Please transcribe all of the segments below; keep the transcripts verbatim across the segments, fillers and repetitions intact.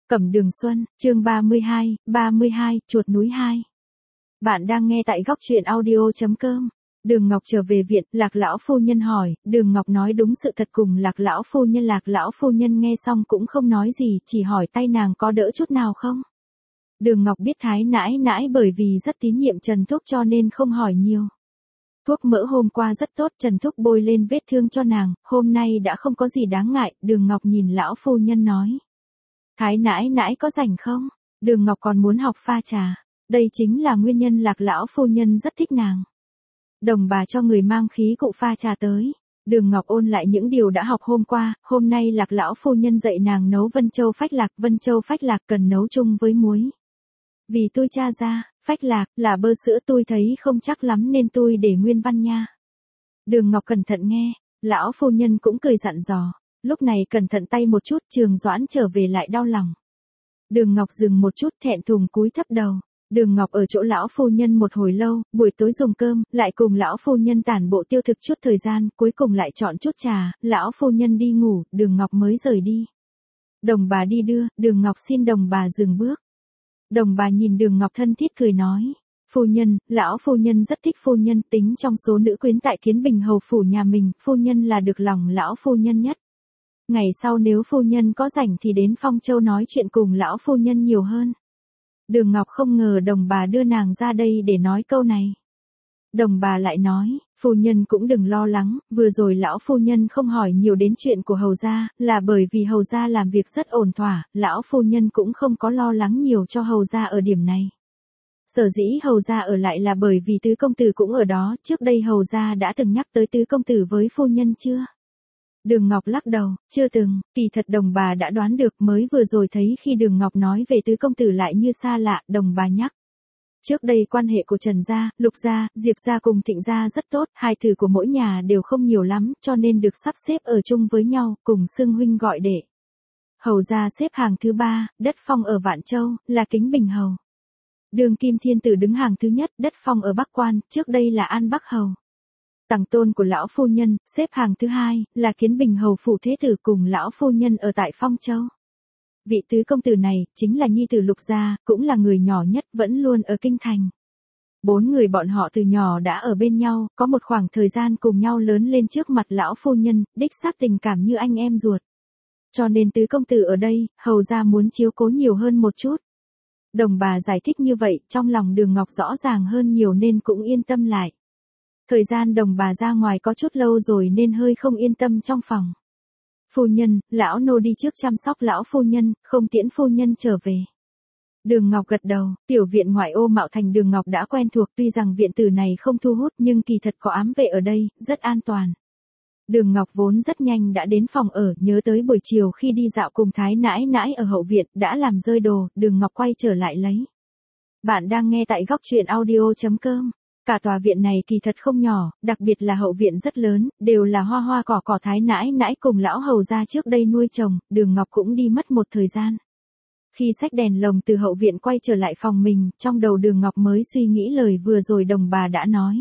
Cẩm Đường Xuân, chương ba mươi hai, ba mươi hai, chuột núi hai. Bạn đang nghe tại góc truyện audio chấm com. Đường Ngọc trở về viện, Lạc lão phu nhân hỏi, Đường Ngọc nói đúng sự thật cùng Lạc lão phu nhân. Lạc lão phu nhân nghe xong cũng không nói gì, chỉ hỏi tay nàng có đỡ chút nào không. Đường Ngọc biết Thái nãi nãi bởi vì rất tín nhiệm Trần Thúc cho nên không hỏi nhiều. Thuốc mỡ hôm qua rất tốt, Trần Thúc bôi lên vết thương cho nàng, hôm nay đã không có gì đáng ngại. Đường Ngọc nhìn lão phu nhân nói. Thái nãi nãi có rảnh không? Đường Ngọc còn muốn học pha trà. Đây chính là nguyên nhân Lạc lão phu nhân rất thích nàng. Đồng bà cho người mang khí cụ pha trà tới. Đường Ngọc ôn lại những điều đã học hôm qua, hôm nay Lạc lão phu nhân dạy nàng nấu Vân Châu phách lạc. Vân Châu phách lạc cần nấu chung với muối. Vì tôi tra ra, phách lạc là bơ sữa, tôi thấy không chắc lắm nên tôi để nguyên văn nha. Đường Ngọc cẩn thận nghe, lão phu nhân cũng cười dặn dò. Lúc này cẩn thận tay một chút, Trường Doãn trở về lại đau lòng. Đường Ngọc dừng một chút, thẹn thùng cúi thấp đầu. Đường Ngọc ở chỗ lão phu nhân một hồi lâu, buổi tối dùng cơm, lại cùng lão phu nhân tản bộ tiêu thực chút thời gian, cuối cùng lại chọn chút trà, lão phu nhân đi ngủ, Đường Ngọc mới rời đi. Đồng bà đi đưa, Đường Ngọc xin đồng bà dừng bước. Đồng bà nhìn Đường Ngọc thân thiết cười nói. Phu nhân, lão phu nhân rất thích phu nhân, tính trong số nữ quyến tại Kiến Bình hầu phủ nhà mình, phu nhân là được lòng lão phu nhân nhất. Ngày sau nếu phu nhân có rảnh thì đến Phong Châu nói chuyện cùng lão phu nhân nhiều hơn. Đường Ngọc không ngờ đồng bà đưa nàng ra đây để nói câu này. Đồng bà lại nói, phu nhân cũng đừng lo lắng, vừa rồi lão phu nhân không hỏi nhiều đến chuyện của hầu gia, là bởi vì hầu gia làm việc rất ổn thỏa, lão phu nhân cũng không có lo lắng nhiều cho hầu gia ở điểm này. Sở dĩ hầu gia ở lại là bởi vì tứ công tử cũng ở đó, trước đây hầu gia đã từng nhắc tới tứ công tử với phu nhân chưa? Đường Ngọc lắc đầu, chưa từng, kỳ thật đồng bà đã đoán được, mới vừa rồi thấy khi Đường Ngọc nói về tứ công tử lại như xa lạ, đồng bà nhắc. Trước đây quan hệ của Trần gia, Lục gia, Diệp gia cùng Thịnh gia rất tốt, hai từ của mỗi nhà đều không nhiều lắm, cho nên được sắp xếp ở chung với nhau, cùng xưng huynh gọi đệ. Hầu gia xếp hàng thứ ba, Đất Phong ở Vạn Châu, là Kính Bình hầu. Đường Kim Thiên Tử đứng hàng thứ nhất, Đất Phong ở Bắc Quan, trước đây là An Bắc hầu. Tằng tôn của lão phu nhân, xếp hàng thứ hai, là Kiến Bình hầu phủ thế tử cùng lão phu nhân ở tại Phong Châu. Vị tứ công tử này, chính là nhi tử Lục gia, cũng là người nhỏ nhất, vẫn luôn ở kinh thành. Bốn người bọn họ từ nhỏ đã ở bên nhau, có một khoảng thời gian cùng nhau lớn lên trước mặt lão phu nhân, đích xác tình cảm như anh em ruột. Cho nên tứ công tử ở đây, hầu gia muốn chiếu cố nhiều hơn một chút. Đồng bà giải thích như vậy, trong lòng Đường Ngọc rõ ràng hơn nhiều nên cũng yên tâm lại. Thời gian đồng bà ra ngoài có chút lâu rồi nên hơi không yên tâm trong phòng. Phu nhân, lão nô đi trước chăm sóc lão phu nhân, không tiễn phu nhân trở về. Đường Ngọc gật đầu, tiểu viện ngoại ô Mạo Thành Đường Ngọc đã quen thuộc, tuy rằng viện tử này không thu hút nhưng kỳ thật có ám vệ ở đây, rất an toàn. Đường Ngọc vốn rất nhanh đã đến phòng ở, nhớ tới buổi chiều khi đi dạo cùng Thái nãi nãi ở hậu viện, đã làm rơi đồ, Đường Ngọc quay trở lại lấy. Bạn đang nghe tại góc truyện audio chấm com. Cả tòa viện này kỳ thật không nhỏ, đặc biệt là hậu viện rất lớn, đều là hoa hoa cỏ cỏ Thái nãi nãi cùng lão hầu gia trước đây nuôi trồng, Đường Ngọc cũng đi mất một thời gian. Khi xách đèn lồng từ hậu viện quay trở lại phòng mình, trong đầu Đường Ngọc mới suy nghĩ lời vừa rồi đồng bà đã nói.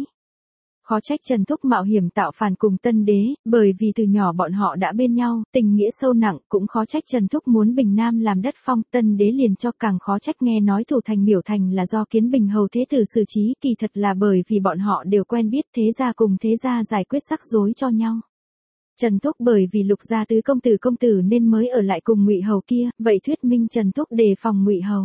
Khó trách Trần Thúc mạo hiểm tạo phản cùng Tân Đế, bởi vì từ nhỏ bọn họ đã bên nhau, tình nghĩa sâu nặng, cũng khó trách Trần Thúc muốn Bình Nam làm đất phong, Tân Đế liền cho càng khó trách nghe nói Thủ Thành Miểu Thành là do Kiến Bình hầu thế tử xử trí, kỳ thật là bởi vì bọn họ đều quen biết thế gia cùng thế gia giải quyết rắc rối cho nhau. Trần Thúc bởi vì Lục gia tứ công tử công tử nên mới ở lại cùng Ngụy hầu kia, vậy thuyết minh Trần Thúc đề phòng Ngụy hầu.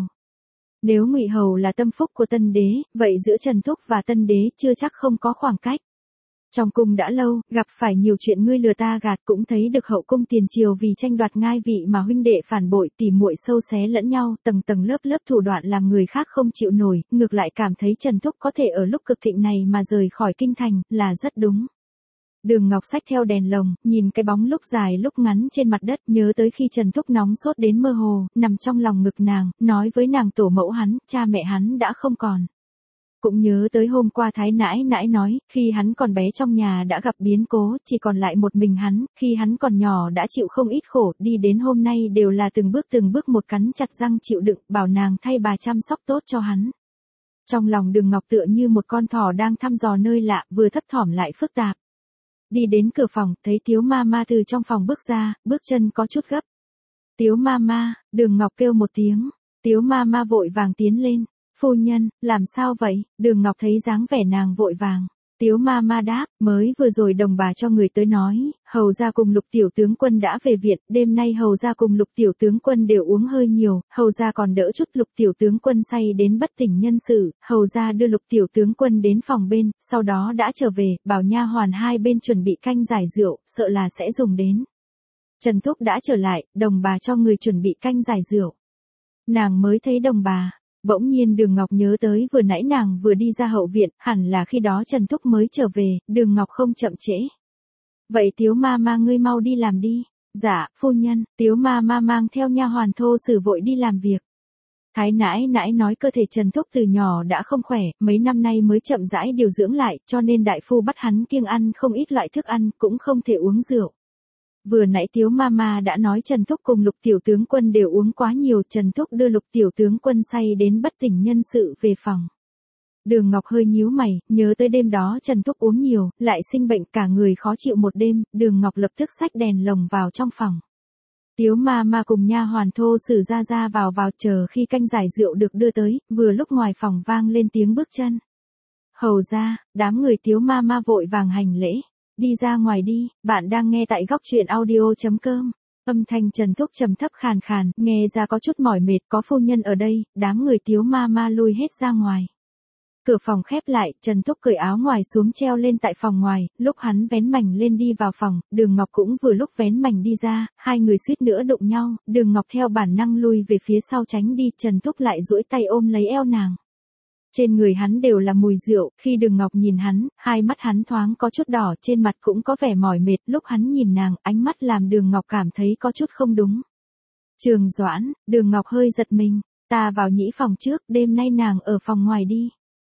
Nếu Ngụy hầu là tâm phúc của Tân Đế, vậy giữa Trần Thúc và Tân Đế chưa chắc không có khoảng cách. Trong cung đã lâu, gặp phải nhiều chuyện ngươi lừa ta gạt, cũng thấy được hậu cung tiền triều vì tranh đoạt ngai vị mà huynh đệ phản bội tỉ muội sâu xé lẫn nhau, tầng tầng lớp lớp thủ đoạn làm người khác không chịu nổi, ngược lại cảm thấy Trần Thúc có thể ở lúc cực thịnh này mà rời khỏi kinh thành, là rất đúng. Đường Ngọc xách theo đèn lồng, nhìn cái bóng lúc dài lúc ngắn trên mặt đất, nhớ tới khi Trần Thúc nóng sốt đến mơ hồ, nằm trong lòng ngực nàng, nói với nàng tổ mẫu hắn, cha mẹ hắn đã không còn. Cũng nhớ tới hôm qua Thái nãi nãi nói, khi hắn còn bé trong nhà đã gặp biến cố, chỉ còn lại một mình hắn, khi hắn còn nhỏ đã chịu không ít khổ, đi đến hôm nay đều là từng bước từng bước một cắn chặt răng chịu đựng, bảo nàng thay bà chăm sóc tốt cho hắn. Trong lòng Đường Ngọc tựa như một con thỏ đang thăm dò nơi lạ, vừa thấp thỏm lại phức tạp. Đi đến cửa phòng, thấy Tiếu ma ma từ trong phòng bước ra, bước chân có chút gấp. Tiếu ma ma, Đường Ngọc kêu một tiếng. Tiếu ma ma vội vàng tiến lên. Phu nhân, làm sao vậy? Đường Ngọc thấy dáng vẻ nàng vội vàng. Tiếu ma ma đáp, mới vừa rồi đồng bà cho người tới nói, hầu gia cùng Lục tiểu tướng quân đã về viện, đêm nay hầu gia cùng Lục tiểu tướng quân đều uống hơi nhiều, hầu gia còn đỡ chút Lục tiểu tướng quân say đến bất tỉnh nhân sự, hầu gia đưa Lục tiểu tướng quân đến phòng bên, sau đó đã trở về, bảo nha hoàn hai bên chuẩn bị canh giải rượu, sợ là sẽ dùng đến. Trần Thúc đã trở lại, đồng bà cho người chuẩn bị canh giải rượu. Nàng mới thấy đồng bà. Bỗng nhiên Đường Ngọc nhớ tới vừa nãy nàng vừa đi ra hậu viện, hẳn là khi đó Trần Thúc mới trở về, Đường Ngọc không chậm trễ. Vậy Tiếu ma ma ngươi mau đi làm đi. Dạ, phu nhân. Tiếu ma ma mang theo nha hoàn thô sử vội đi làm việc. Thái nãi nãi nói cơ thể Trần Thúc từ nhỏ đã không khỏe, mấy năm nay mới chậm rãi điều dưỡng lại, cho nên đại phu bắt hắn kiêng ăn không ít loại thức ăn, cũng không thể uống rượu. Vừa nãy Tiếu Mama đã nói Trần Thúc cùng Lục tiểu tướng quân đều uống quá nhiều, Trần Thúc đưa Lục tiểu tướng quân say đến bất tỉnh nhân sự về phòng. Đường Ngọc hơi nhíu mày, nhớ tới đêm đó Trần Thúc uống nhiều, lại sinh bệnh cả người khó chịu một đêm, Đường Ngọc lập tức xách đèn lồng vào trong phòng. Tiếu Mama cùng nha hoàn thô sử ra ra vào vào chờ khi canh giải rượu được đưa tới, vừa lúc ngoài phòng vang lên tiếng bước chân. Hầu ra, đám người Tiếu Mama vội vàng hành lễ. Đi ra ngoài đi, bạn đang nghe tại góc truyện audio.com. Âm thanh Trần Thúc trầm thấp khàn khàn, nghe ra có chút mỏi mệt, có phu nhân ở đây, đám người Tiếu ma ma lui hết ra ngoài. Cửa phòng khép lại, Trần Thúc cởi áo ngoài xuống treo lên tại phòng ngoài, lúc hắn vén mành lên đi vào phòng, Đường Ngọc cũng vừa lúc vén mành đi ra, hai người suýt nữa đụng nhau, Đường Ngọc theo bản năng lui về phía sau tránh đi, Trần Thúc lại duỗi tay ôm lấy eo nàng. Trên người hắn đều là mùi rượu, khi Đường Ngọc nhìn hắn, hai mắt hắn thoáng có chút đỏ, trên mặt cũng có vẻ mỏi mệt, lúc hắn nhìn nàng, ánh mắt làm Đường Ngọc cảm thấy có chút không đúng. Trường Doãn, Đường Ngọc hơi giật mình, ta vào nhĩ phòng trước, đêm nay nàng ở phòng ngoài đi.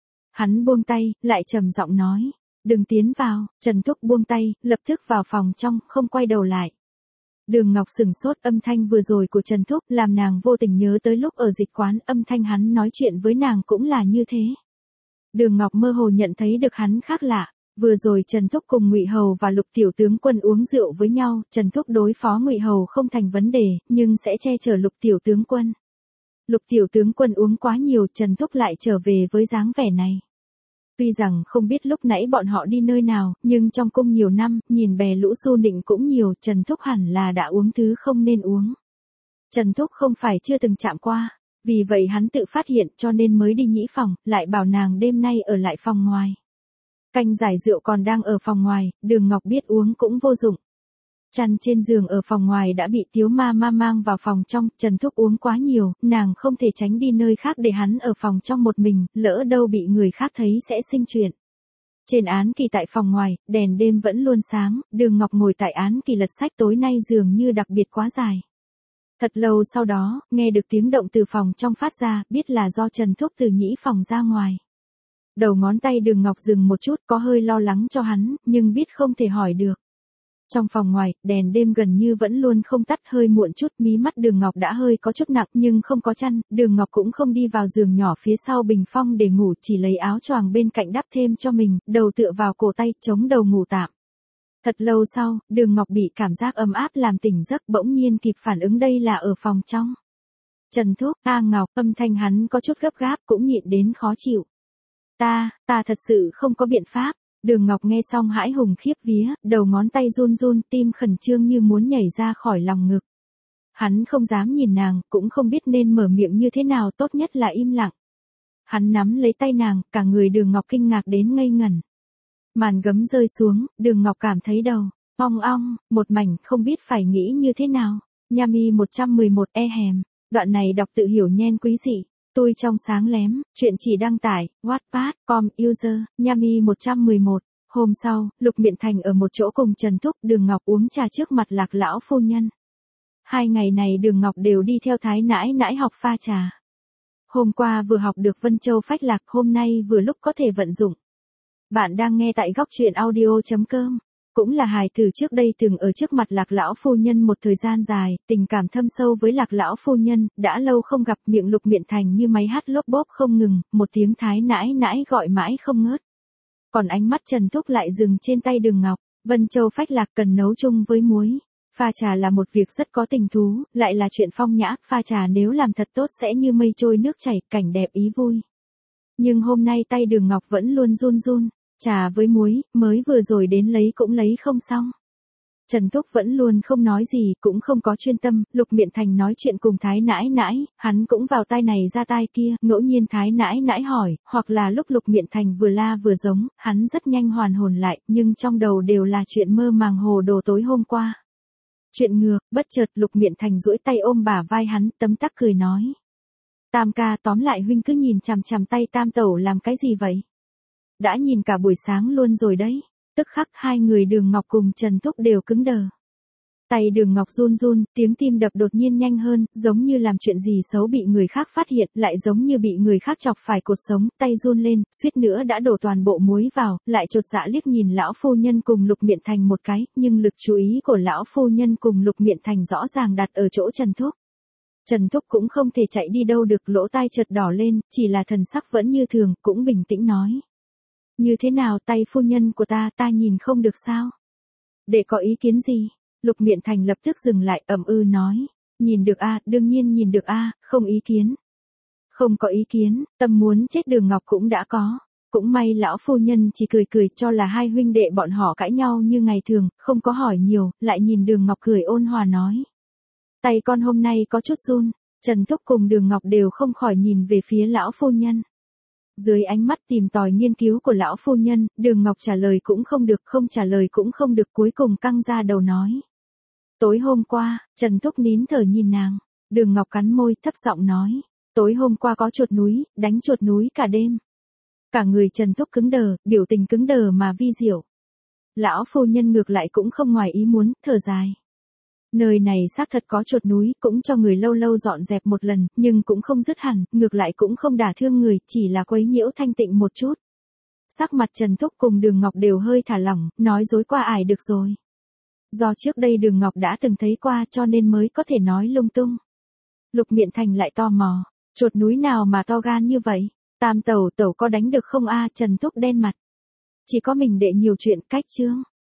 Hắn buông tay, lại trầm giọng nói, đừng tiến vào, Trần Thúc buông tay, lập tức vào phòng trong, không quay đầu lại. Đường Ngọc sửng sốt, âm thanh vừa rồi của Trần Thúc làm nàng vô tình nhớ tới lúc ở dịch quán, âm thanh hắn nói chuyện với nàng cũng là như thế. Đường Ngọc mơ hồ nhận thấy được hắn khác lạ, vừa rồi Trần Thúc cùng Ngụy Hầu và Lục tiểu tướng quân uống rượu với nhau, Trần Thúc đối phó Ngụy Hầu không thành vấn đề, nhưng sẽ che chở Lục tiểu tướng quân. Lục tiểu tướng quân uống quá nhiều, Trần Thúc lại trở về với dáng vẻ này. Tuy rằng không biết lúc nãy bọn họ đi nơi nào, nhưng trong cung nhiều năm, nhìn bè lũ xu nịnh cũng nhiều, Trần Thúc hẳn là đã uống thứ không nên uống. Trần Thúc không phải chưa từng chạm qua, vì vậy hắn tự phát hiện cho nên mới đi nhĩ phòng, lại bảo nàng đêm nay ở lại phòng ngoài. Canh giải rượu còn đang ở phòng ngoài, Đường Ngọc biết uống cũng vô dụng. Chăn trên giường ở phòng ngoài đã bị Tiếu ma ma mang vào phòng trong, Trần Thúc uống quá nhiều, nàng không thể tránh đi nơi khác để hắn ở phòng trong một mình, lỡ đâu bị người khác thấy sẽ sinh chuyện. Trên án kỳ tại phòng ngoài, đèn đêm vẫn luôn sáng, Đường Ngọc ngồi tại án kỳ lật sách, tối nay dường như đặc biệt quá dài. Thật lâu sau đó, nghe được tiếng động từ phòng trong phát ra, biết là do Trần Thúc từ nhĩ phòng ra ngoài. Đầu ngón tay Đường Ngọc dừng một chút, có hơi lo lắng cho hắn, nhưng biết không thể hỏi được. Trong phòng ngoài, đèn đêm gần như vẫn luôn không tắt, hơi muộn chút, mí mắt Đường Ngọc đã hơi có chút nặng, nhưng không có chăn, Đường Ngọc cũng không đi vào giường nhỏ phía sau bình phong để ngủ, chỉ lấy áo choàng bên cạnh đắp thêm cho mình, đầu tựa vào cổ tay, chống đầu ngủ tạm. Thật lâu sau, Đường Ngọc bị cảm giác ấm áp làm tỉnh giấc, bỗng nhiên kịp phản ứng đây là ở phòng trong. Trần Thúc, A Ngọc, âm thanh hắn có chút gấp gáp, cũng nhịn đến khó chịu. Ta, ta thật sự không có biện pháp. Đường Ngọc nghe xong hãi hùng khiếp vía, đầu ngón tay run run, tim khẩn trương như muốn nhảy ra khỏi lòng ngực. Hắn không dám nhìn nàng, cũng không biết nên mở miệng như thế nào, tốt nhất là im lặng. Hắn nắm lấy tay nàng, cả người Đường Ngọc kinh ngạc đến ngây ngẩn. Màn gấm rơi xuống, Đường Ngọc cảm thấy đầu ong ong, một mảnh không biết phải nghĩ như thế nào. Yami một trăm mười một e hèm, đoạn này đọc tự hiểu nhen quý dị. Tôi trong sáng lém, chuyện chỉ đăng tải, Wattpad, com, user, Yami một trăm mười một. Hôm sau, Lục Miện Thành ở một chỗ cùng Trần Thúc, Đường Ngọc uống trà trước mặt Lạc lão phu nhân. Hai ngày này Đường Ngọc đều đi theo Thái nãi nãi học pha trà. Hôm qua vừa học được Vân Châu phách lạc, hôm nay vừa lúc có thể vận dụng. Bạn đang nghe tại góc truyện audio.com. Cũng là hài tử trước đây từng ở trước mặt Lạc lão phu nhân một thời gian dài, tình cảm thâm sâu với Lạc lão phu nhân, đã lâu không gặp, miệng Lục Miện Thành như máy hát lốp bốp không ngừng, một tiếng Thái nãi nãi gọi mãi không ngớt. Còn ánh mắt Trần Thúc lại dừng trên tay Đường Ngọc, Vân Châu phách lạc cần nấu chung với muối. Pha trà là một việc rất có tình thú, lại là chuyện phong nhã, pha trà nếu làm thật tốt sẽ như mây trôi nước chảy, cảnh đẹp ý vui. Nhưng hôm nay tay Đường Ngọc vẫn luôn run run, trà với muối, mới vừa rồi đến lấy cũng lấy không xong. Trần Thúc vẫn luôn không nói gì, cũng không có chuyên tâm, Lục Miện Thành nói chuyện cùng Thái nãi nãi, hắn cũng vào tai này ra tai kia, ngẫu nhiên Thái nãi nãi hỏi, hoặc là lúc Lục Miện Thành vừa la vừa giống, hắn rất nhanh hoàn hồn lại, nhưng trong đầu đều là chuyện mơ màng hồ đồ tối hôm qua. Chuyện ngược, bất chợt Lục Miện Thành duỗi tay ôm bả vai hắn, tấm tắc cười nói. Tam ca, tóm lại huynh cứ nhìn chằm chằm tay Tam tẩu làm cái gì vậy? Đã nhìn cả buổi sáng luôn rồi đấy. Tức khắc hai người Đường Ngọc cùng Trần Thúc đều cứng đờ. Tay Đường Ngọc run run, tiếng tim đập đột nhiên nhanh hơn, giống như làm chuyện gì xấu bị người khác phát hiện, lại giống như bị người khác chọc phải cột sống, tay run lên, suýt nữa đã đổ toàn bộ muối vào, lại chột dạ liếc nhìn lão phu nhân cùng Lục Miện Thành một cái, nhưng lực chú ý của lão phu nhân cùng Lục Miện Thành rõ ràng đặt ở chỗ Trần Thúc. Trần Thúc cũng không thể chạy đi đâu được, lỗ tai chợt đỏ lên, chỉ là thần sắc vẫn như thường, cũng bình tĩnh nói. Như thế nào, tay phu nhân của ta, ta nhìn không được sao? Để có ý kiến gì? Lục Miện Thành lập tức dừng lại, ậm ừ nói. Nhìn được a, đương nhiên nhìn được a, không ý kiến. Không có ý kiến, tâm muốn chết Đường Ngọc cũng đã có. Cũng may lão phu nhân chỉ cười cười cho là hai huynh đệ bọn họ cãi nhau như ngày thường, không có hỏi nhiều, lại nhìn Đường Ngọc cười ôn hòa nói. Tay con hôm nay có chút run, Trần Thúc cùng Đường Ngọc đều không khỏi nhìn về phía lão phu nhân. Dưới ánh mắt tìm tòi nghiên cứu của lão phu nhân, Đường Ngọc trả lời cũng không được, không trả lời cũng không được, cuối cùng căng ra đầu nói. Tối hôm qua, Trần Thúc nín thở nhìn nàng, Đường Ngọc cắn môi thấp giọng nói. Tối hôm qua có chuột núi, đánh chuột núi cả đêm. Cả người Trần Thúc cứng đờ, biểu tình cứng đờ mà vi diệu. Lão phu nhân ngược lại cũng không ngoài ý muốn, thở dài. Nơi này xác thật có chuột núi, cũng cho người lâu lâu dọn dẹp một lần, nhưng cũng không dứt hẳn, ngược lại cũng không đả thương người, chỉ là quấy nhiễu thanh tịnh một chút. Sắc mặt Trần Thúc cùng Đường Ngọc đều hơi thả lỏng, nói dối qua ải được rồi. Do trước đây Đường Ngọc đã từng thấy qua cho nên mới có thể nói lung tung. Lục Miện Thành lại tò mò, chuột núi nào mà to gan như vậy? Tam tẩu tẩu có đánh được không a? Trần Thúc đen mặt. Chỉ có mình đệ nhiều chuyện cách chướng.